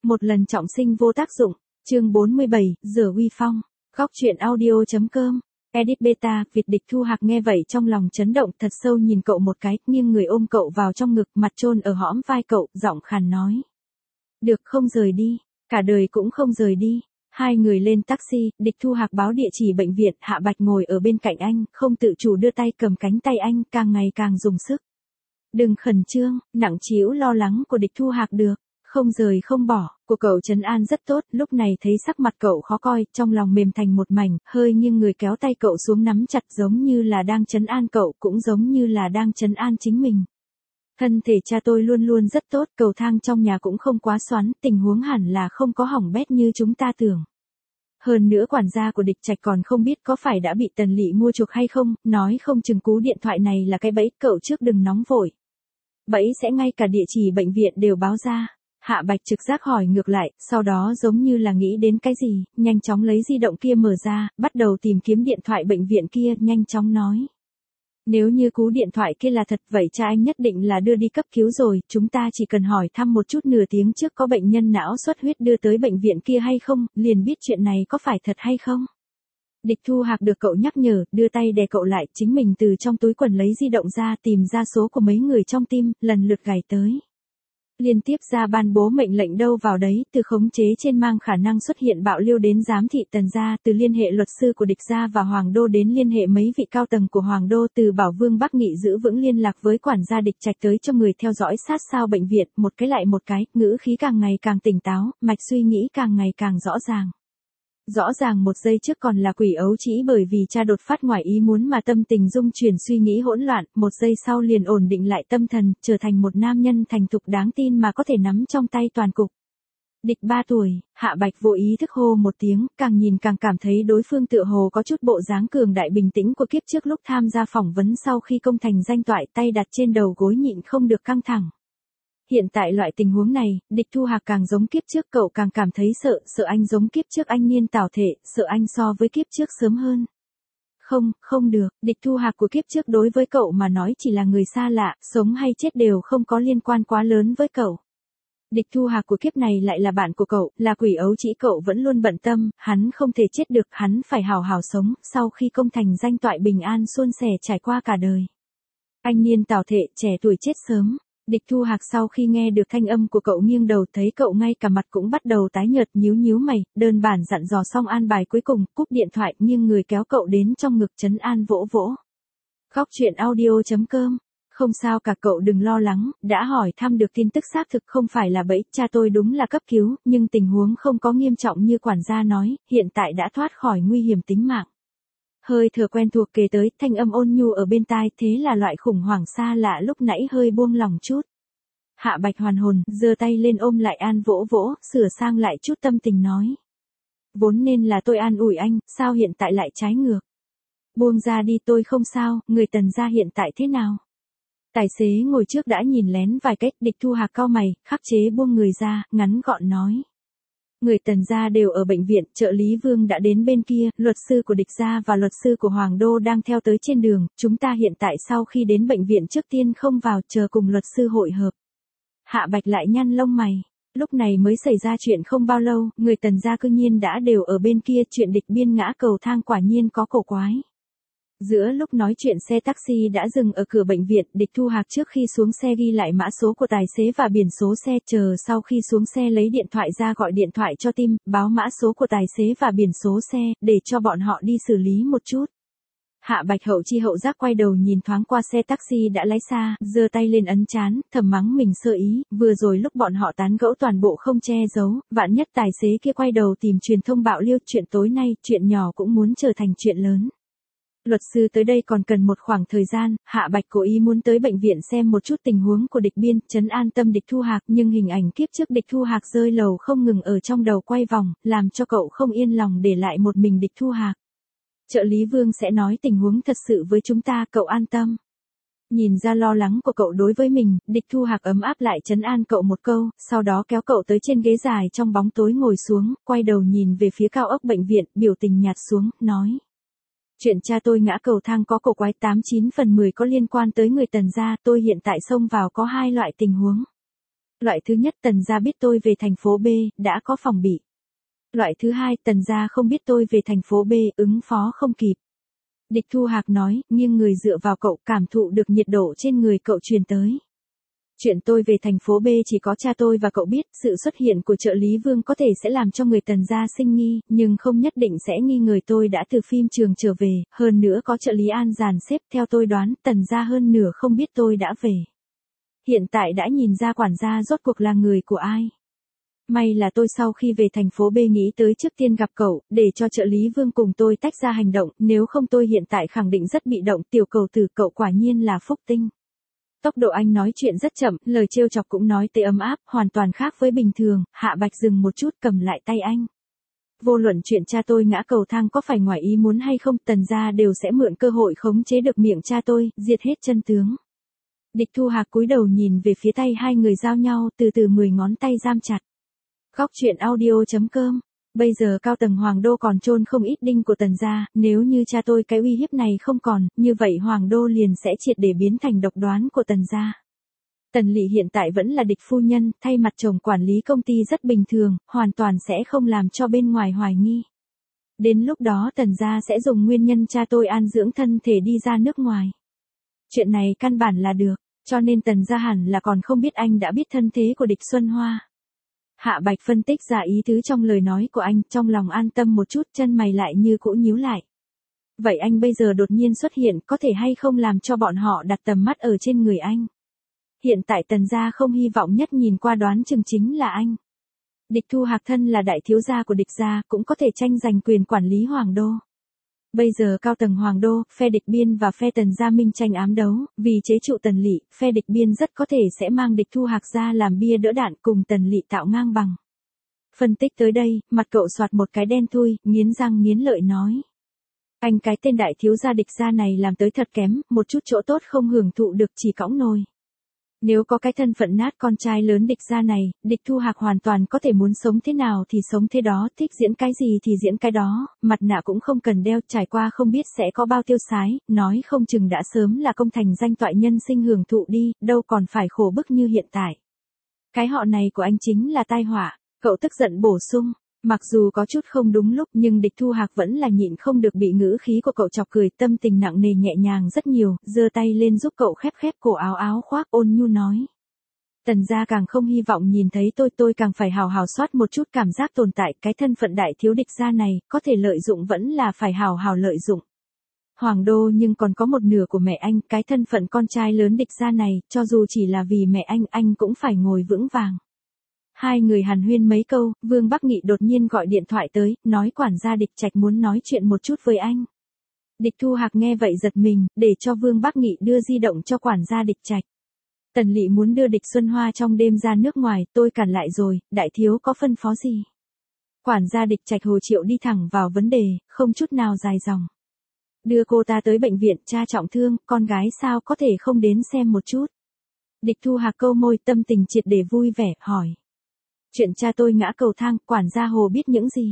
Một lần trọng sinh vô tác dụng. Chương 47, Rửa uy phong. Góc truyện audio.com. Edit beta, Việt Địch Thu Hạc nghe vậy trong lòng chấn động, thật sâu nhìn cậu một cái, nghiêng người ôm cậu vào trong ngực, mặt chôn ở hõm vai cậu, giọng khàn nói. Được không rời đi, cả đời cũng không rời đi. Hai người lên taxi, Địch Thu Hạc báo địa chỉ bệnh viện, Hạ Bạch ngồi ở bên cạnh anh, không tự chủ đưa tay cầm cánh tay anh, càng ngày càng dùng sức. Đừng khẩn trương, nặng trĩu lo lắng của Địch Thu Hạc được. Không rời không bỏ, của cậu trấn an rất tốt, lúc này thấy sắc mặt cậu khó coi, trong lòng mềm thành một mảnh, hơi nghiêng người kéo tay cậu xuống nắm chặt giống như là đang trấn an cậu, cũng giống như là đang trấn an chính mình. Thân thể cha tôi luôn luôn rất tốt, cầu thang trong nhà cũng không quá xoắn, tình huống hẳn là không có hỏng bét như chúng ta tưởng. Hơn nữa quản gia của Địch Trạch còn không biết có phải đã bị Tần Lị mua chuộc hay không, nói không chừng cú điện thoại này là cái bẫy, cậu trước đừng nóng vội. Bẫy sẽ ngay cả địa chỉ bệnh viện đều báo ra. Hạ Bạch trực giác hỏi ngược lại, sau đó giống như là nghĩ đến cái gì, nhanh chóng lấy di động kia mở ra, bắt đầu tìm kiếm điện thoại bệnh viện kia, nhanh chóng nói. Nếu như cú điện thoại kia là thật vậy cha anh nhất định là đưa đi cấp cứu rồi, chúng ta chỉ cần hỏi thăm một chút nửa tiếng trước có bệnh nhân não xuất huyết đưa tới bệnh viện kia hay không, liền biết chuyện này có phải thật hay không. Địch Thu Hạc được cậu nhắc nhở, đưa tay đè cậu lại, chính mình từ trong túi quần lấy di động ra tìm ra số của mấy người trong team, lần lượt gài tới. Liên tiếp ra ban bố mệnh lệnh đâu vào đấy, từ khống chế trên mang khả năng xuất hiện bạo liêu đến giám thị Tần gia, từ liên hệ luật sư của Địch gia và Hoàng Đô đến liên hệ mấy vị cao tầng của Hoàng Đô, từ bảo Vương Bắc Nghị giữ vững liên lạc với quản gia Địch Trạch tới cho người theo dõi sát sao bệnh viện, một cái lại một cái, ngữ khí càng ngày càng tỉnh táo, mạch suy nghĩ càng ngày càng rõ ràng. Rõ ràng một giây trước còn là quỷ ấu trĩ bởi vì cha đột phát ngoài ý muốn mà tâm tình dung chuyển suy nghĩ hỗn loạn, một giây sau liền ổn định lại tâm thần, trở thành một nam nhân thành thục đáng tin mà có thể nắm trong tay toàn cục. Địch 3 tuổi, Hạ Bạch vô ý thức hô một tiếng, càng nhìn càng cảm thấy đối phương tựa hồ có chút bộ dáng cường đại bình tĩnh của kiếp trước lúc tham gia phỏng vấn sau khi công thành danh toại, tay đặt trên đầu gối nhịn không được căng thẳng. Hiện tại loại tình huống này, Địch Thu Hạc càng giống kiếp trước, cậu càng cảm thấy sợ, sợ anh giống kiếp trước anh Niên Tảo Thể, sợ anh so với kiếp trước sớm hơn. Không được, Địch Thu Hạc của kiếp trước đối với cậu mà nói chỉ là người xa lạ, sống hay chết đều không có liên quan quá lớn với cậu. Địch Thu Hạc của kiếp này lại là bạn của cậu, là quỷ ấu trĩ cậu vẫn luôn bận tâm, hắn không thể chết được, hắn phải hào hào sống, sau khi công thành danh toại bình an suôn sẻ trải qua cả đời. Anh Niên Tảo Thể, trẻ tuổi chết sớm. Địch Thu Hạc sau khi nghe được thanh âm của cậu nghiêng đầu thấy cậu ngay cả mặt cũng bắt đầu tái nhợt, nhíu mày, đơn giản dặn dò xong an bài cuối cùng, cúp điện thoại, nghiêng người kéo cậu đến trong ngực trấn an vỗ vỗ. Góc truyện audio.com. Không sao cả, cậu đừng lo lắng, đã hỏi thăm được tin tức xác thực không phải là bẫy, cha tôi đúng là cấp cứu, nhưng tình huống không có nghiêm trọng như quản gia nói, hiện tại đã thoát khỏi nguy hiểm tính mạng. Hơi thở quen thuộc kề tới, thanh âm ôn nhu ở bên tai, thế là loại khủng hoảng xa lạ lúc nãy hơi buông lòng chút. Hạ Bạch hoàn hồn, giơ tay lên ôm lại an vỗ vỗ, sửa sang lại chút tâm tình nói. Vốn nên là tôi an ủi anh, sao hiện tại lại trái ngược. Buông ra đi, tôi không sao, người Tần gia hiện tại thế nào? Tài xế ngồi trước đã nhìn lén vài cách, Địch Thu Hạc cau mày, khắc chế buông người ra, ngắn gọn nói. Người Tần gia đều ở bệnh viện, trợ lý Vương đã đến bên kia, luật sư của Địch gia và luật sư của Hoàng Đô đang theo tới trên đường, chúng ta hiện tại sau khi đến bệnh viện trước tiên không vào, chờ cùng luật sư hội hợp. Hạ Bạch lại nhăn lông mày, lúc này mới xảy ra chuyện không bao lâu, người Tần gia cư nhiên đã đều ở bên kia, chuyện Địch Biên ngã cầu thang quả nhiên có cổ quái. Giữa lúc nói chuyện xe taxi đã dừng ở cửa bệnh viện, Địch Thu Hạc trước khi xuống xe ghi lại mã số của tài xế và biển số xe, chờ sau khi xuống xe lấy điện thoại ra gọi điện thoại cho team, báo mã số của tài xế và biển số xe, để cho bọn họ đi xử lý một chút. Hạ Bạch hậu chi hậu giác quay đầu nhìn thoáng qua xe taxi đã lái xa, giơ tay lên ấn trán, thầm mắng mình sơ ý, vừa rồi lúc bọn họ tán gẫu toàn bộ không che giấu, vạn nhất tài xế kia quay đầu tìm truyền thông bạo liêu, chuyện tối nay, chuyện nhỏ cũng muốn trở thành chuyện lớn. Luật sư tới đây còn cần một khoảng thời gian, Hạ Bạch cố ý muốn tới bệnh viện xem một chút tình huống của Địch Biên, trấn an tâm Địch Thu Hạc, nhưng hình ảnh kiếp trước Địch Thu Hạc rơi lầu không ngừng ở trong đầu quay vòng, làm cho cậu không yên lòng để lại một mình Địch Thu Hạc. Trợ lý Vương sẽ nói tình huống thật sự với chúng ta, cậu an tâm. Nhìn ra lo lắng của cậu đối với mình, Địch Thu Hạc ấm áp lại trấn an cậu một câu, sau đó kéo cậu tới trên ghế dài trong bóng tối ngồi xuống, quay đầu nhìn về phía cao ốc bệnh viện, biểu tình nhạt xuống, nói. Chuyện cha tôi ngã cầu thang có cổ quái, 89 phần 10 có liên quan tới người Tần gia, tôi hiện tại xông vào có hai loại tình huống. Loại thứ nhất, Tần gia biết tôi về thành phố B, đã có phòng bị. Loại thứ hai, Tần gia không biết tôi về thành phố B, ứng phó không kịp. Địch Thu Hạc nói, nghiêng người dựa vào cậu, cảm thụ được nhiệt độ trên người cậu truyền tới. Chuyện tôi về thành phố B chỉ có cha tôi và cậu biết, sự xuất hiện của trợ lý Vương có thể sẽ làm cho người Tần gia sinh nghi, nhưng không nhất định sẽ nghi ngờ tôi đã từ phim trường trở về, hơn nữa có trợ lý An dàn xếp, theo tôi đoán, Tần gia hơn nửa không biết tôi đã về. Hiện tại đã nhìn ra quản gia rốt cuộc là người của ai. May là tôi sau khi về thành phố B nghĩ tới trước tiên gặp cậu, để cho trợ lý Vương cùng tôi tách ra hành động, nếu không tôi hiện tại khẳng định rất bị động. Tiểu cầu tử, cậu quả nhiên là phúc tinh. Tốc độ anh nói chuyện rất chậm, lời trêu chọc cũng nói tới ấm áp, hoàn toàn khác với bình thường. Hạ Bạch dừng một chút, cầm lại tay anh. Vô luận chuyện cha tôi ngã cầu thang có phải ngoài ý muốn hay không, Tần gia đều sẽ mượn cơ hội khống chế được miệng cha tôi, diệt hết chân tướng. Địch Thu Hạc cúi đầu nhìn về phía tay hai người giao nhau, từ từ 10 ngón tay giam chặt. Góc truyện audio.com. Bây giờ cao tầng Hoàng Đô còn chôn không ít đinh của Tần gia, nếu như cha tôi cái uy hiếp này không còn, như vậy Hoàng Đô liền sẽ triệt để biến thành độc đoán của Tần gia. Tần Lị hiện tại vẫn là địch phu nhân, thay mặt chồng quản lý công ty rất bình thường, hoàn toàn sẽ không làm cho bên ngoài hoài nghi. Đến lúc đó Tần gia sẽ dùng nguyên nhân cha tôi an dưỡng thân thể đi ra nước ngoài. Chuyện này căn bản là được, cho nên Tần gia hẳn là còn không biết anh đã biết thân thế của địch Xuân Hoa. Hạ Bạch phân tích ra ý tứ trong lời nói của anh, trong lòng an tâm một chút, chân mày lại như cũ nhíu lại. Vậy anh bây giờ đột nhiên xuất hiện, có thể hay không làm cho bọn họ đặt tầm mắt ở trên người anh? Hiện tại Tần gia không hy vọng nhất nhìn qua đoán chừng chính là anh. Địch Thu Hạc thân là đại thiếu gia của địch gia, cũng có thể tranh giành quyền quản lý Hoàng Đô. Bây giờ cao tầng Hoàng Đô, phe địch biên và phe Tần gia minh tranh ám đấu, vì chế trụ Tần Lị, phe địch biên rất có thể sẽ mang địch Thu Hạc ra làm bia đỡ đạn cùng Tần Lị tạo ngang bằng. Phân tích tới đây, mặt cậu soạt một cái đen thui, nghiến răng nghiến lợi nói. Anh cái tên đại thiếu gia địch gia này làm tới thật kém, một chút chỗ tốt không hưởng thụ được, chỉ cõng nồi. Nếu có cái thân phận nát con trai lớn địch gia này, địch Thu Hạc hoàn toàn có thể muốn sống thế nào thì sống thế đó, thích diễn cái gì thì diễn cái đó, mặt nạ cũng không cần đeo, trải qua không biết sẽ có bao tiêu sái, nói không chừng đã sớm là công thành danh toại nhân sinh hưởng thụ đi, đâu còn phải khổ bức như hiện tại. Cái họ này của anh chính là tai họa, cậu tức giận bổ sung. Mặc dù có chút không đúng lúc nhưng địch Thu Hạc vẫn là nhịn không được bị ngữ khí của cậu chọc cười, tâm tình nặng nề nhẹ nhàng rất nhiều, giơ tay lên giúp cậu khép cổ áo áo khoác, ôn nhu nói. Tần gia càng không hy vọng nhìn thấy tôi càng phải hào hào soát một chút cảm giác tồn tại, cái thân phận đại thiếu địch gia này, có thể lợi dụng vẫn là phải hào hào lợi dụng. Hoàng Đô nhưng còn có một nửa của mẹ anh, cái thân phận con trai lớn địch gia này, cho dù chỉ là vì mẹ anh cũng phải ngồi vững vàng. Hai người hàn huyên mấy câu, Vương Bắc Nghị đột nhiên gọi điện thoại tới, nói quản gia Địch Trạch muốn nói chuyện một chút với anh. Địch Thu Hạc nghe vậy giật mình, để cho Vương Bắc Nghị đưa di động cho quản gia Địch Trạch. Tần Lị muốn đưa địch Xuân Hoa trong đêm ra nước ngoài, tôi cản lại rồi, đại thiếu có phân phó gì? Quản gia Địch Trạch Hồ Triệu đi thẳng vào vấn đề, không chút nào dài dòng. Đưa cô ta tới bệnh viện, cha trọng thương, con gái sao có thể không đến xem một chút? Địch Thu Hạc câu môi, tâm tình triệt để vui vẻ, hỏi. Chuyện cha tôi ngã cầu thang, quản gia Hồ biết những gì?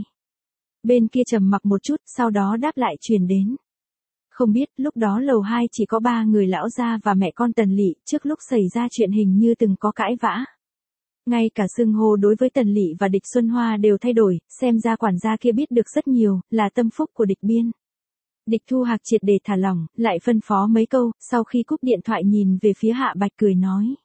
Bên kia trầm mặc một chút, sau đó đáp lại truyền đến. Không biết, lúc đó lầu 2 chỉ có 3 người, lão gia và mẹ con Tần Lị, trước lúc xảy ra chuyện hình như từng có cãi vã. Ngay cả xưng hô đối với Tần Lị và địch Xuân Hoa đều thay đổi, xem ra quản gia kia biết được rất nhiều, là tâm phúc của địch biên. Địch Thu Hạc triệt để thả lỏng, lại phân phó mấy câu, sau khi cúp điện thoại nhìn về phía Hạ Bạch cười nói.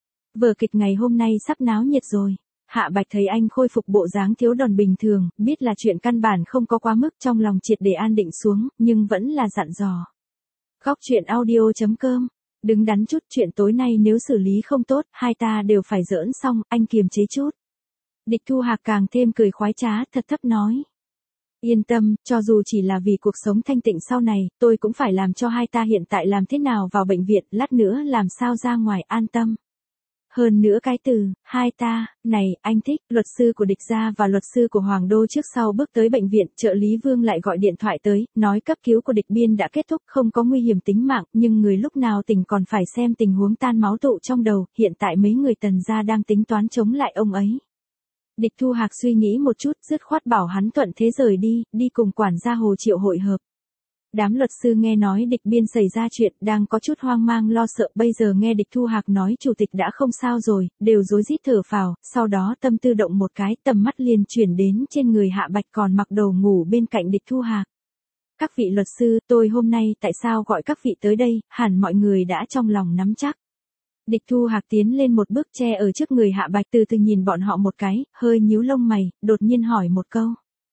Vở kịch ngày hôm nay sắp náo nhiệt rồi. Hạ Bạch thấy anh khôi phục bộ dáng thiếu đòn bình thường, biết là chuyện căn bản không có quá mức, trong lòng triệt để an định xuống, nhưng vẫn là dặn dò. Góc truyện audio.com. Đứng đắn chút, chuyện tối nay nếu xử lý không tốt, hai ta đều phải giỡn xong, anh kiềm chế chút. Địch Thu Hạc càng thêm cười khoái trá, thật thấp nói. Yên tâm, cho dù chỉ là vì cuộc sống thanh tịnh sau này, tôi cũng phải làm cho hai ta hiện tại làm thế nào vào bệnh viện, lát nữa làm sao ra ngoài, an tâm. Hơn nữa cái từ, hai ta, này, anh thích, luật sư của địch gia và luật sư của Hoàng Đô trước sau bước tới bệnh viện, trợ lý Vương lại gọi điện thoại tới, nói cấp cứu của địch biên đã kết thúc, không có nguy hiểm tính mạng, nhưng người lúc nào tỉnh còn phải xem tình huống tan máu tụ trong đầu, hiện tại mấy người Tần gia đang tính toán chống lại ông ấy. Địch Thu Hạc suy nghĩ một chút, dứt khoát bảo hắn thuận thế rời đi, đi cùng quản gia Hồ Triệu hội hợp. Đám luật sư nghe nói Địch Biên xảy ra chuyện đang có chút hoang mang lo sợ, bây giờ nghe Địch Thu Hạc nói chủ tịch đã không sao rồi, đều rối rít thở phào, sau đó tâm tư động một cái, tầm mắt liền chuyển đến trên người Hạ Bạch còn mặc đồ ngủ bên cạnh Địch Thu Hạc. Các vị luật sư, tôi hôm nay tại sao gọi các vị tới đây, hẳn mọi người đã trong lòng nắm chắc. Địch Thu Hạc tiến lên một bước che ở trước người Hạ Bạch, từ từ nhìn bọn họ một cái, hơi nhíu lông mày, đột nhiên hỏi một câu.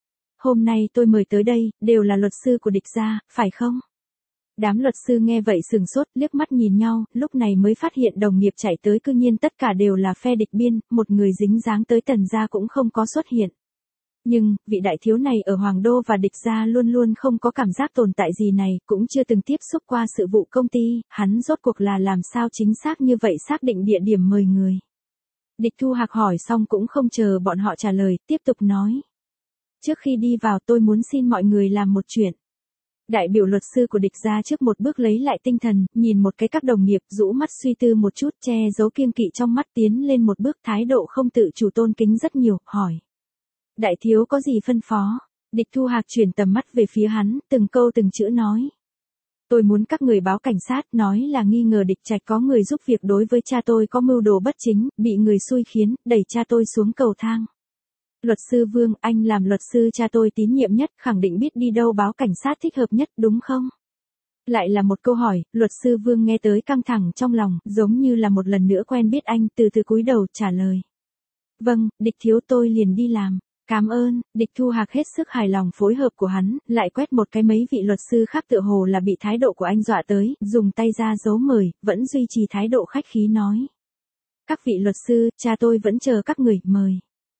Hôm nay tôi mời tới đây, đều là luật sư của Địch gia, phải không? Đám luật sư nghe vậy sừng sốt, liếc mắt nhìn nhau, lúc này mới phát hiện đồng nghiệp chạy tới cư nhiên tất cả đều là phe Địch Biên, một người dính dáng tới Tần gia cũng không có xuất hiện. Nhưng, vị đại thiếu này ở Hoàng Đô và Địch gia luôn luôn không có cảm giác tồn tại gì này, cũng chưa từng tiếp xúc qua sự vụ công ty, hắn rốt cuộc là làm sao chính xác như vậy xác định địa điểm mời người. Địch Thu Hạc hỏi xong cũng không chờ bọn họ trả lời, tiếp tục nói. Trước khi đi vào tôi muốn xin mọi người làm một chuyện. Đại biểu luật sư của Địch gia trước một bước lấy lại tinh thần, nhìn một cái các đồng nghiệp, rũ mắt suy tư một chút, che giấu kiêng kỵ trong mắt, tiến lên một bước, thái độ không tự chủ tôn kính rất nhiều, hỏi. Đại thiếu có gì phân phó? Địch Thu Hạc chuyển tầm mắt về phía hắn, từng câu từng chữ nói. Tôi muốn các người báo cảnh sát, nói là nghi ngờ Địch Trạch có người giúp việc đối với cha tôi có mưu đồ bất chính, bị người xui khiến, đẩy cha tôi xuống cầu thang. Luật sư Vương, anh làm luật sư cha tôi tín nhiệm nhất, khẳng định biết đi đâu báo cảnh sát thích hợp nhất, đúng không? Lại là một câu hỏi, luật sư Vương nghe tới căng thẳng trong lòng, giống như là một lần nữa quen biết anh, từ từ cúi đầu trả lời. Vâng, Địch thiếu tôi liền đi làm. Cảm ơn. Địch Thu Hạc hết sức hài lòng phối hợp của hắn, lại quét một cái mấy vị luật sư khác tựa hồ là bị thái độ của anh dọa tới, dùng tay ra dấu mời, vẫn duy trì thái độ khách khí nói. Các vị luật sư, cha tôi vẫn chờ các người, mời.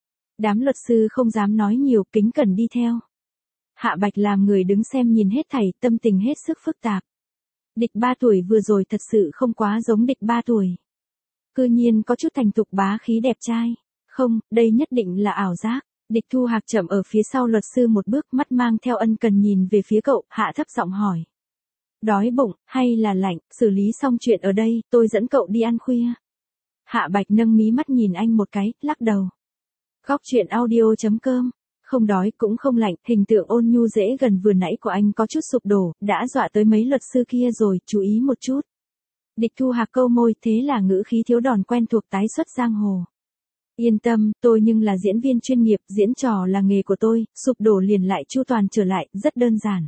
Đám luật sư không dám nói nhiều, kính cẩn đi theo. Hạ Bạch làm người đứng xem nhìn hết thảy, tâm tình hết sức phức tạp. Địch 3 tuổi vừa rồi thật sự không quá giống Địch 3 tuổi. Cư nhiên có chút thành thục bá khí đẹp trai. Không, đây nhất định là ảo giác. Địch Thu Hạc chậm ở phía sau luật sư một bước, mắt mang theo ân cần nhìn về phía cậu, hạ thấp giọng hỏi. Đói bụng, hay là lạnh, xử lý xong chuyện ở đây, tôi dẫn cậu đi ăn khuya. Hạ Bạch nâng mí mắt nhìn anh một cái, lắc đầu. Góc truyện audio.com, không đói cũng không lạnh, hình tượng ôn nhu dễ gần vừa nãy của anh có chút sụp đổ, đã dọa tới mấy luật sư kia rồi, chú ý một chút. Địch Thu Hạc câu môi, thế là ngữ khí thiếu đòn quen thuộc tái xuất giang hồ. Yên tâm, tôi nhưng là diễn viên chuyên nghiệp, diễn trò là nghề của tôi, sụp đổ liền lại chu toàn trở lại, rất đơn giản.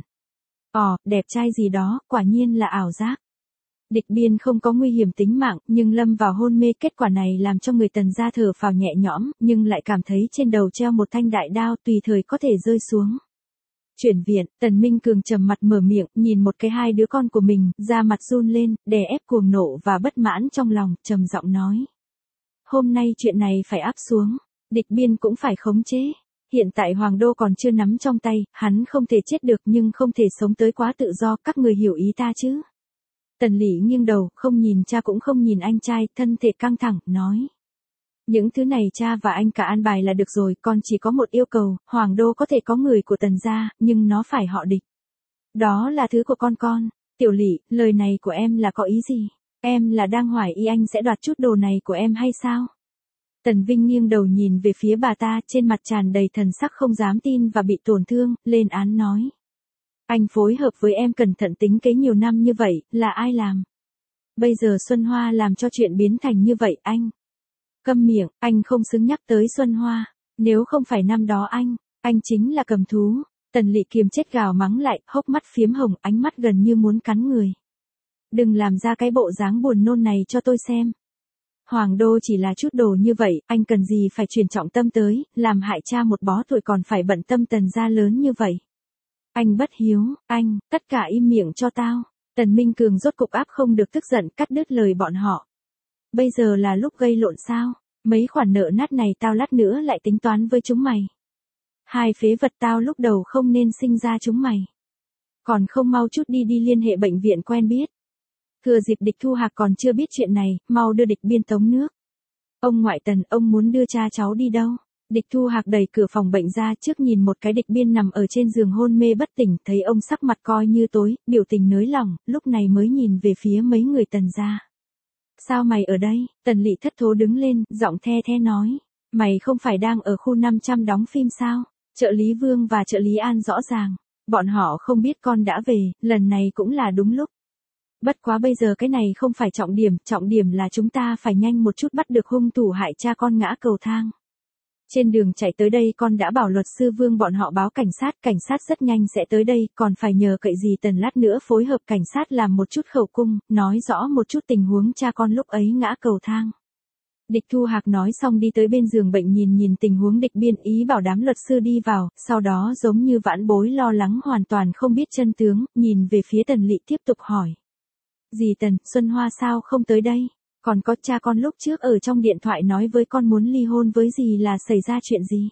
Đẹp trai gì đó, quả nhiên là ảo giác. Địch Biên không có nguy hiểm tính mạng, nhưng lâm vào hôn mê, kết quả này làm cho người Tần gia thở phào nhẹ nhõm, nhưng lại cảm thấy trên đầu treo một thanh đại đao tùy thời có thể rơi xuống. Chuyển viện, Tần Minh Cường trầm mặt mở miệng, nhìn một cái hai đứa con của mình, da mặt run lên, đè ép cuồng nộ và bất mãn trong lòng, trầm giọng nói. Hôm nay chuyện này phải áp xuống, Địch Biên cũng phải khống chế. Hiện tại Hoàng Đô còn chưa nắm trong tay, hắn không thể chết được nhưng không thể sống tới quá tự do, các người hiểu ý ta chứ. Tần Lỷ nghiêng đầu, không nhìn cha cũng không nhìn anh trai, thân thể căng thẳng, nói. Những thứ này cha và anh cả an bài là được rồi, con chỉ có một yêu cầu, Hoàng Đô có thể có người của Tần gia, nhưng nó phải họ Địch. Đó là thứ của con. Tiểu Lỷ, lời này của em là có ý gì? Em là đang hoài ý anh sẽ đoạt chút đồ này của em hay sao? Tần Vinh nghiêng đầu nhìn về phía bà ta, trên mặt tràn đầy thần sắc không dám tin và bị tổn thương, lên án nói. Anh phối hợp với em cẩn thận tính kế nhiều năm như vậy, là ai làm? Bây giờ Xuân Hoa làm cho chuyện biến thành như vậy, anh. Câm miệng, anh không xứng nhắc tới Xuân Hoa. Nếu không phải năm đó anh chính là cầm thú. Tần Lị kiềm chết gào mắng lại, hốc mắt phiếm hồng, ánh mắt gần như muốn cắn người. Đừng làm ra cái bộ dáng buồn nôn này cho tôi xem. Hoàng Đô chỉ là chút đồ như vậy, anh cần gì phải chuyển trọng tâm tới, làm hại cha một bó tuổi còn phải bận tâm Tần gia lớn như vậy. Anh bất hiếu, anh, tất cả im miệng cho tao. Tần Minh Cường rốt cục áp không được tức giận, cắt đứt lời bọn họ. Bây giờ là lúc gây lộn sao? Mấy khoản nợ nát này tao lát nữa lại tính toán với chúng mày. Hai phế vật tao lúc đầu không nên sinh ra chúng mày. Còn không mau chút đi liên hệ bệnh viện quen biết. Thừa dịp Địch Thu Hạc còn chưa biết chuyện này, mau đưa Địch Biên tống nước. Ông ngoại Tần, ông muốn đưa cha cháu đi đâu? Địch Thu Hạc đẩy cửa phòng bệnh ra, trước nhìn một cái Địch Biên nằm ở trên giường hôn mê bất tỉnh, thấy ông sắc mặt coi như tối, biểu tình nới lỏng, lúc này mới nhìn về phía mấy người Tần gia. Sao mày ở đây? Tần Lị thất thố đứng lên, giọng the the nói. Mày không phải đang ở khu 500 đóng phim sao? Trợ lý Vương và trợ lý An rõ ràng. Bọn họ không biết con đã về, lần này cũng là đúng lúc. Bất quá bây giờ cái này không phải trọng điểm là chúng ta phải nhanh một chút bắt được hung thủ hại cha con ngã cầu thang. Trên đường chạy tới đây con đã bảo luật sư Vương bọn họ báo cảnh sát rất nhanh sẽ tới đây, còn phải nhờ cậy dì Tần lát nữa phối hợp cảnh sát làm một chút khẩu cung, nói rõ một chút tình huống cha con lúc ấy ngã cầu thang. Địch Thu Hạc nói xong đi tới bên giường bệnh nhìn tình huống Địch Biên, ý bảo đám luật sư đi vào, sau đó giống như vãn bối lo lắng hoàn toàn không biết chân tướng, nhìn về phía Tần Lị tiếp tục hỏi. Dì Tần, Xuân Hoa sao không tới đây? Còn có cha con lúc trước ở trong điện thoại nói với con muốn ly hôn với dì là xảy ra chuyện gì?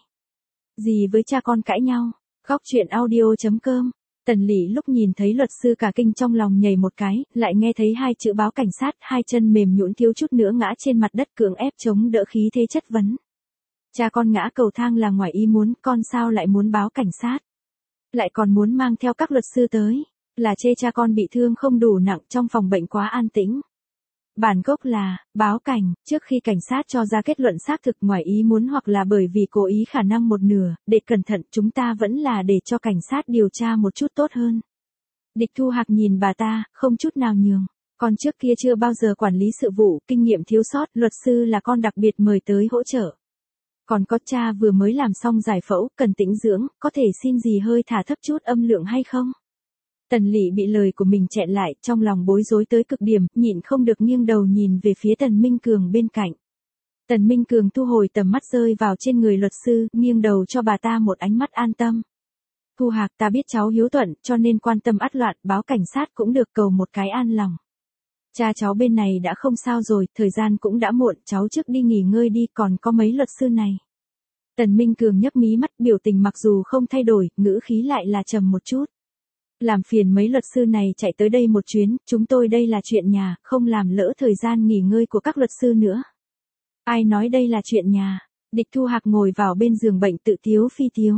Dì với cha con cãi nhau. Khóc chuyện audio.com. Tần Lị lúc nhìn thấy luật sư cả kinh trong lòng nhảy một cái, lại nghe thấy hai chữ báo cảnh sát, hai chân mềm nhũn thiếu chút nữa ngã trên mặt đất cưỡng ép chống đỡ khí thế chất vấn. Cha con ngã cầu thang là ngoài ý muốn, con sao lại muốn báo cảnh sát? Lại còn muốn mang theo các luật sư tới, là chê cha con bị thương không đủ nặng trong phòng bệnh quá an tĩnh. Bản gốc là, báo cảnh, trước khi cảnh sát cho ra kết luận xác thực ngoài ý muốn hoặc là bởi vì cố ý khả năng một nửa, để cẩn thận chúng ta vẫn là để cho cảnh sát điều tra một chút tốt hơn. Địch Thu Hạc nhìn bà ta, không chút nào nhường. Con trước kia chưa bao giờ quản lý sự vụ, kinh nghiệm thiếu sót, luật sư là con đặc biệt mời tới hỗ trợ. Còn có cha vừa mới làm xong giải phẫu, cần tĩnh dưỡng, có thể xin dì hơi thả thấp chút âm lượng hay không? Tần Lị bị lời của mình chẹn lại, trong lòng bối rối tới cực điểm, nhịn không được nghiêng đầu nhìn về phía Tần Minh Cường bên cạnh. Tần Minh Cường thu hồi tầm mắt rơi vào trên người luật sư, nghiêng đầu cho bà ta một ánh mắt an tâm. Thu Hạc, ta biết cháu hiếu thuận, cho nên quan tâm ắt loạn, báo cảnh sát cũng được, cầu một cái an lòng. Cha cháu bên này đã không sao rồi, thời gian cũng đã muộn, cháu trước đi nghỉ ngơi đi, còn có mấy luật sư này. Tần Minh Cường nhấc mí mắt, biểu tình mặc dù không thay đổi, ngữ khí lại là trầm một chút. Làm phiền mấy luật sư này chạy tới đây một chuyến, chúng tôi đây là chuyện nhà, không làm lỡ thời gian nghỉ ngơi của các luật sư nữa. Ai nói đây là chuyện nhà? Địch Thu Hạc ngồi vào bên giường bệnh tự tiếu phi tiếu.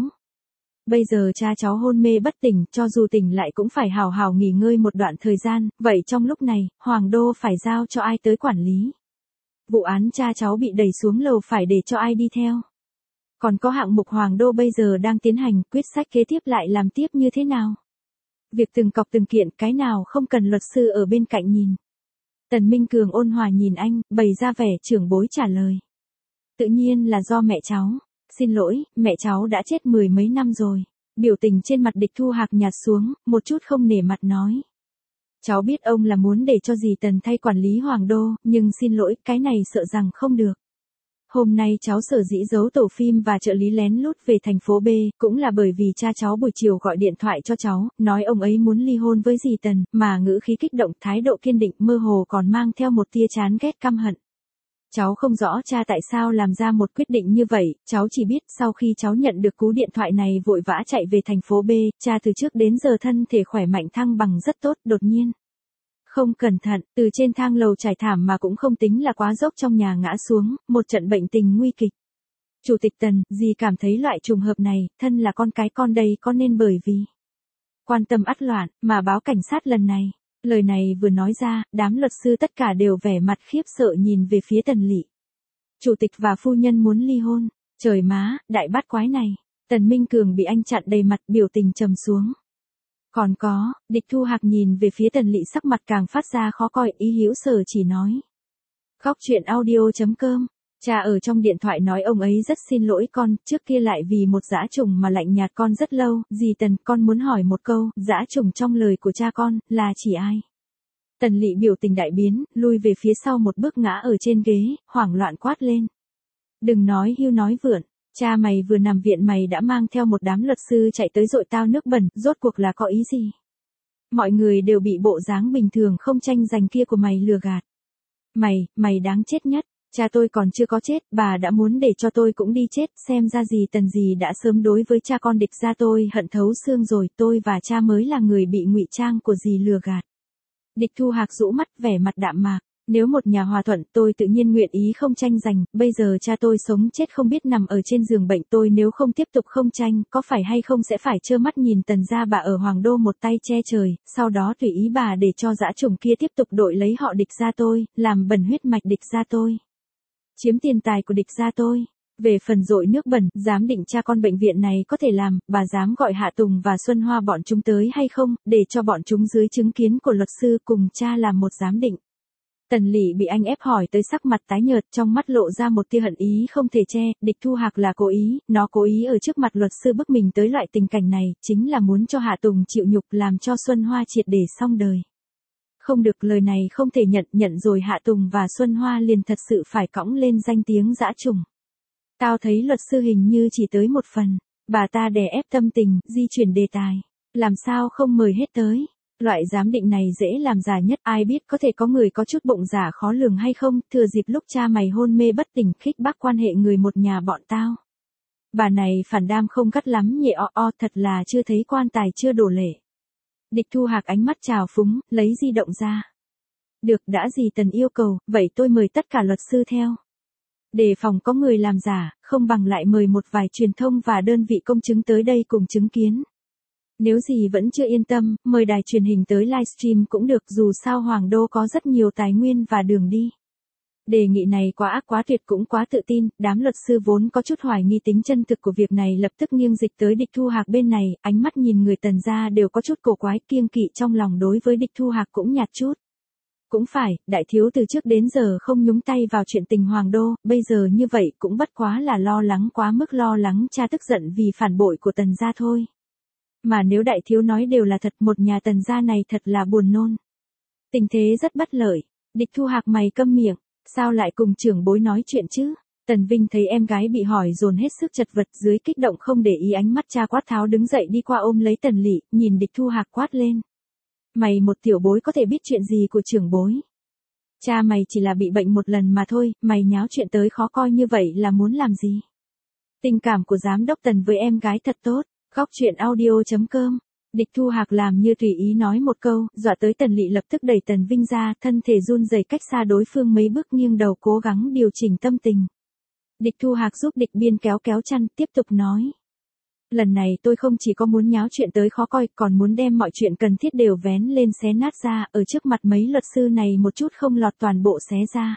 Bây giờ cha cháu hôn mê bất tỉnh, cho dù tỉnh lại cũng phải hào hào nghỉ ngơi một đoạn thời gian, vậy trong lúc này, Hoàng Đô phải giao cho ai tới quản lý? Vụ án cha cháu bị đẩy xuống lầu phải để cho ai đi theo? Còn có hạng mục Hoàng Đô bây giờ đang tiến hành, quyết sách kế tiếp lại làm tiếp như thế nào? Việc từng cọc từng kiện, cái nào không cần luật sư ở bên cạnh nhìn. Tần Minh Cường ôn hòa nhìn anh, bày ra vẻ trưởng bối trả lời. Tự nhiên là do mẹ cháu. Xin lỗi, mẹ cháu đã chết 10 mấy năm rồi. Biểu tình trên mặt Địch Thu Hạc nhạt xuống, một chút không nể mặt nói. Cháu biết ông là muốn để cho dì Tần thay quản lý Hoàng Đô, nhưng xin lỗi, cái này sợ rằng không được. Hôm nay cháu sở dĩ giấu tổ phim và trợ lý lén lút về thành phố B, cũng là bởi vì cha cháu buổi chiều gọi điện thoại cho cháu, nói ông ấy muốn ly hôn với dì Tần, mà ngữ khí kích động, thái độ kiên định, mơ hồ còn mang theo một tia chán ghét căm hận. Cháu không rõ cha tại sao làm ra một quyết định như vậy, cháu chỉ biết sau khi cháu nhận được cú điện thoại này vội vã chạy về thành phố B, cha từ trước đến giờ thân thể khỏe mạnh thăng bằng rất tốt, đột nhiên. Không cẩn thận, từ trên thang lầu trải thảm mà cũng không tính là quá dốc trong nhà ngã xuống, một trận bệnh tình nguy kịch. Chủ tịch Tần, dì cảm thấy loại trùng hợp này, thân là con cái con đây có nên bởi vì quan tâm ắt loạn, mà báo cảnh sát lần này. Lời này vừa nói ra, đám luật sư tất cả đều vẻ mặt khiếp sợ nhìn về phía Tần Lị. Chủ tịch và phu nhân muốn ly hôn, trời má, đại bát quái này. Tần Minh Cường bị anh chặn đầy mặt, biểu tình trầm xuống. Còn có, Địch Thu Hạc nhìn về phía Tần Lị, sắc mặt càng phát ra khó coi, ý hữu sở chỉ nói. Khóc chuyện audio.com. Cha ở trong điện thoại nói ông ấy rất xin lỗi con, trước kia lại vì một dã trùng mà lạnh nhạt con rất lâu, dì Tần, con muốn hỏi một câu, dã trùng trong lời của cha con, là chỉ ai? Tần Lị biểu tình đại biến, lui về phía sau một bước ngã ở trên ghế, hoảng loạn quát lên. Đừng nói hưu nói vượn, cha mày vừa nằm viện mày đã mang theo một đám luật sư chạy tới dội tao nước bẩn, rốt cuộc là có ý gì? Mọi người đều bị bộ dáng bình thường không tranh giành kia của mày lừa gạt. Mày đáng chết nhất. Cha tôi còn chưa có chết, bà đã muốn để cho tôi cũng đi chết, xem ra dì Tần dì đã sớm đối với cha con địch ra tôi hận thấu xương rồi, tôi và cha mới là người bị ngụy trang của dì lừa gạt. Địch Thu Hạc rũ mắt, vẻ mặt đạm mạc, nếu một nhà hòa thuận tôi tự nhiên nguyện ý không tranh giành, bây giờ cha tôi sống chết không biết nằm ở trên giường bệnh, tôi nếu không tiếp tục không tranh, có phải hay không sẽ phải trơ mắt nhìn Tần gia bà ở Hoàng Đô một tay che trời, sau đó tùy ý bà để cho dã trùng kia tiếp tục đội lấy họ địch ra tôi, làm bẩn huyết mạch địch ra tôi. Chiếm tiền tài của địch gia tôi. Về phần dội nước bẩn, giám định cha con bệnh viện này có thể làm, bà dám gọi Hạ Tùng và Xuân Hoa bọn chúng tới hay không, để cho bọn chúng dưới chứng kiến của luật sư cùng cha làm một giám định. Tần Lị bị anh ép hỏi tới sắc mặt tái nhợt, trong mắt lộ ra một tia hận ý không thể che, Địch Thu Hạc là cố ý, nó cố ý ở trước mặt luật sư bức mình tới loại tình cảnh này, chính là muốn cho Hạ Tùng chịu nhục làm cho Xuân Hoa triệt để xong đời. Không được, lời này không thể nhận rồi Hạ Tùng và Xuân Hoa liền thật sự phải cõng lên danh tiếng dã trùng. Tao thấy luật sư hình như chỉ tới một phần, bà ta đè ép tâm tình, di chuyển đề tài. Làm sao không mời hết tới? Loại giám định này dễ làm giả nhất, ai biết có thể có người có chút bụng giả khó lường hay không, thừa dịp lúc cha mày hôn mê bất tỉnh khích bác quan hệ người một nhà bọn tao. Bà này phản đam không gắt lắm nhẹ thật là chưa thấy quan tài chưa đổ lệ. Địch Thu Hạc ánh mắt trào phúng, lấy di động ra. Được, đã gì Tần yêu cầu, vậy tôi mời tất cả luật sư theo. Đề phòng có người làm giả, không bằng lại mời một vài truyền thông và đơn vị công chứng tới đây cùng chứng kiến. Nếu gì vẫn chưa yên tâm, mời đài truyền hình tới livestream cũng được, dù sao Hoàng Đô có rất nhiều tài nguyên và đường đi. Đề nghị này quá ác quá tuyệt cũng quá tự tin, đám luật sư vốn có chút hoài nghi tính chân thực của việc này lập tức nghiêng dịch tới Địch Thu Hạc bên này, ánh mắt nhìn người Tần gia đều có chút cổ quái, kiêng kỵ trong lòng đối với Địch Thu Hạc cũng nhạt chút. Cũng phải, đại thiếu từ trước đến giờ không nhúng tay vào chuyện tình Hoàng Đô, bây giờ như vậy cũng bất quá là lo lắng quá mức, lo lắng cha tức giận vì phản bội của Tần gia thôi. Mà nếu đại thiếu nói đều là thật, một nhà Tần gia này thật là buồn nôn. Tình thế rất bất lợi. Địch Thu Hạc mày câm miệng, sao lại cùng trưởng bối nói chuyện chứ? Tần Vinh thấy em gái bị hỏi dồn hết sức chật vật, dưới kích động không để ý ánh mắt cha quát tháo đứng dậy đi qua ôm lấy Tần Lị, nhìn Địch Thu Hạc quát lên. Mày một tiểu bối có thể biết chuyện gì của trưởng bối? Cha mày chỉ là bị bệnh một lần mà thôi, mày nháo chuyện tới khó coi như vậy là muốn làm gì? Tình cảm của giám đốc Tần với em gái thật tốt. Góc truyện audio.com. Địch Thu Hạc làm như tùy ý nói một câu, dọa tới Tần Lị lập tức đẩy Tần Vinh ra, thân thể run rẩy cách xa đối phương mấy bước, nghiêng đầu cố gắng điều chỉnh tâm tình. Địch Thu Hạc giúp Địch Biên kéo chăn, tiếp tục nói. Lần này tôi không chỉ có muốn nháo chuyện tới khó coi, còn muốn đem mọi chuyện cần thiết đều vén lên xé nát ra, ở trước mặt mấy luật sư này một chút không lọt toàn bộ xé ra.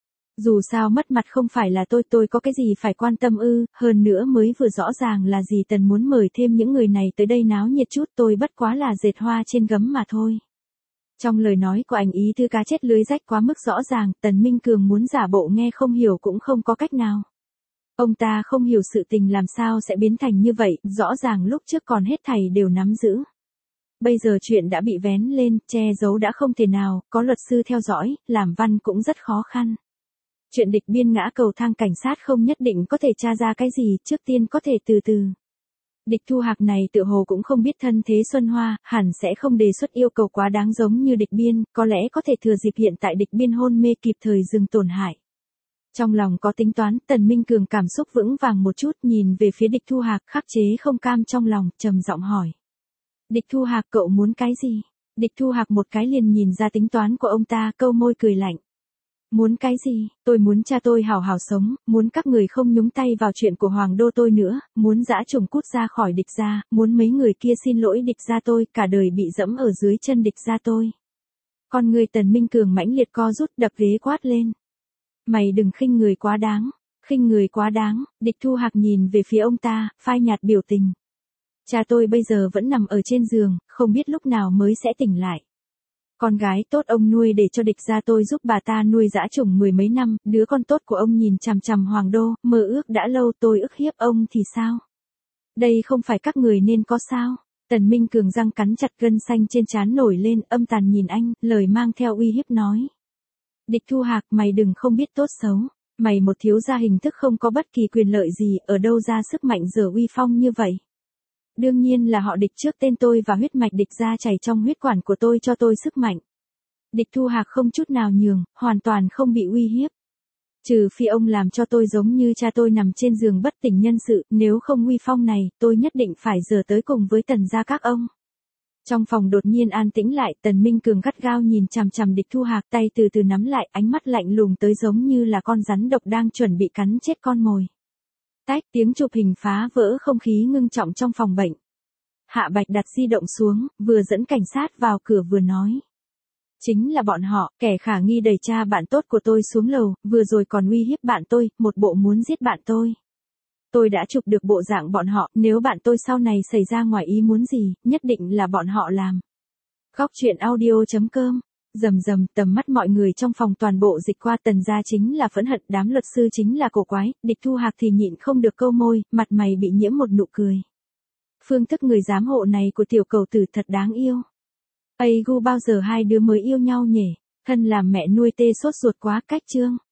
Dù sao mất mặt không phải là tôi có cái gì phải quan tâm ư, hơn nữa mới vừa rõ ràng là gì Tần muốn mời thêm những người này tới đây náo nhiệt chút, tôi bất quá là dệt hoa trên gấm mà thôi. Trong lời nói của anh ý thư cá chết lưới rách quá mức rõ ràng, Tần Minh Cường muốn giả bộ nghe không hiểu cũng không có cách nào. Ông ta không hiểu sự tình làm sao sẽ biến thành như vậy, rõ ràng lúc trước còn hết thảy đều nắm giữ. Bây giờ chuyện đã bị vén lên, che giấu đã không thể nào, có luật sư theo dõi, làm văn cũng rất khó khăn. Chuyện Địch Biên ngã cầu thang cảnh sát không nhất định có thể tra ra cái gì, trước tiên có thể từ từ. Địch Thu Hạc này tự hồ cũng không biết thân thế Xuân Hoa, hẳn sẽ không đề xuất yêu cầu quá đáng giống như Địch Biên, có lẽ có thể thừa dịp hiện tại Địch Biên hôn mê kịp thời dừng tổn hại. Trong lòng có tính toán, Tần Minh Cường cảm xúc vững vàng một chút, nhìn về phía Địch Thu Hạc, khắc chế không cam trong lòng, trầm giọng hỏi. Địch Thu Hạc, cậu muốn cái gì? Địch Thu Hạc một cái liền nhìn ra tính toán của ông ta, câu môi cười lạnh. Muốn cái gì? Tôi muốn cha tôi hào hào sống, muốn các người không nhúng tay vào chuyện của Hoàng Đô tôi nữa, muốn dã trùng cút ra khỏi Địch gia, muốn mấy người kia xin lỗi Địch gia tôi, cả đời bị dẫm ở dưới chân Địch gia tôi. Con người Tần Minh Cường mãnh liệt co rút, đập ghế quát lên. Mày đừng khinh người quá đáng, khinh người quá đáng. Địch Thu Hạc nhìn về phía ông ta, phai nhạt biểu tình. Cha tôi bây giờ vẫn nằm ở trên giường, không biết lúc nào mới sẽ tỉnh lại. Con gái tốt ông nuôi để cho Địch gia tôi giúp bà ta nuôi dã trùng mười mấy năm, đứa con tốt của ông nhìn chằm chằm Hoàng Đô, mơ ước đã lâu, tôi ức hiếp ông thì sao? Đây không phải các người nên có sao? Tần Minh Cường răng cắn chặt, gân xanh trên trán nổi lên, âm tàn nhìn anh, lời mang theo uy hiếp nói. Địch Thu Hạc, mày đừng không biết tốt xấu, mày một thiếu gia hình thức không có bất kỳ quyền lợi gì, ở đâu ra sức mạnh giở uy phong như vậy? Đương nhiên là họ Địch trước tên tôi và huyết mạch Địch gia chảy trong huyết quản của tôi cho tôi sức mạnh. Địch Thu Hạc không chút nào nhường, hoàn toàn không bị uy hiếp. Trừ phi ông làm cho tôi giống như cha tôi nằm trên giường bất tỉnh nhân sự, nếu không uy phong này, tôi nhất định phải giở tới cùng với Tần gia các ông. Trong phòng đột nhiên an tĩnh lại, Tần Minh Cường gắt gao nhìn chằm chằm Địch Thu Hạc, tay từ từ nắm lại, ánh mắt lạnh lùng tới giống như là con rắn độc đang chuẩn bị cắn chết con mồi. Tách, tiếng chụp hình phá vỡ không khí ngưng trọng trong phòng bệnh. Hạ Bạch đặt di động xuống, vừa dẫn cảnh sát vào cửa vừa nói. Chính là bọn họ, kẻ khả nghi đẩy cha bạn tốt của tôi xuống lầu, vừa rồi còn uy hiếp bạn tôi, một bộ muốn giết bạn tôi. Tôi đã chụp được bộ dạng bọn họ, nếu bạn tôi sau này xảy ra ngoài ý muốn gì, nhất định là bọn họ làm. Khóc chuyện audio.com. Rầm rầm, tầm mắt mọi người trong phòng toàn bộ dịch qua Tần gia chính là phẫn hận, đám luật sư chính là cổ quái, Địch Thu Hạc thì nhịn không được câu môi, mặt mày bị nhiễm một nụ cười. Phương thức người giám hộ này của tiểu cầu tử thật đáng yêu. Ây gu bao giờ hai đứa mới yêu nhau nhỉ, thân làm mẹ nuôi tê sốt ruột quá cách chương.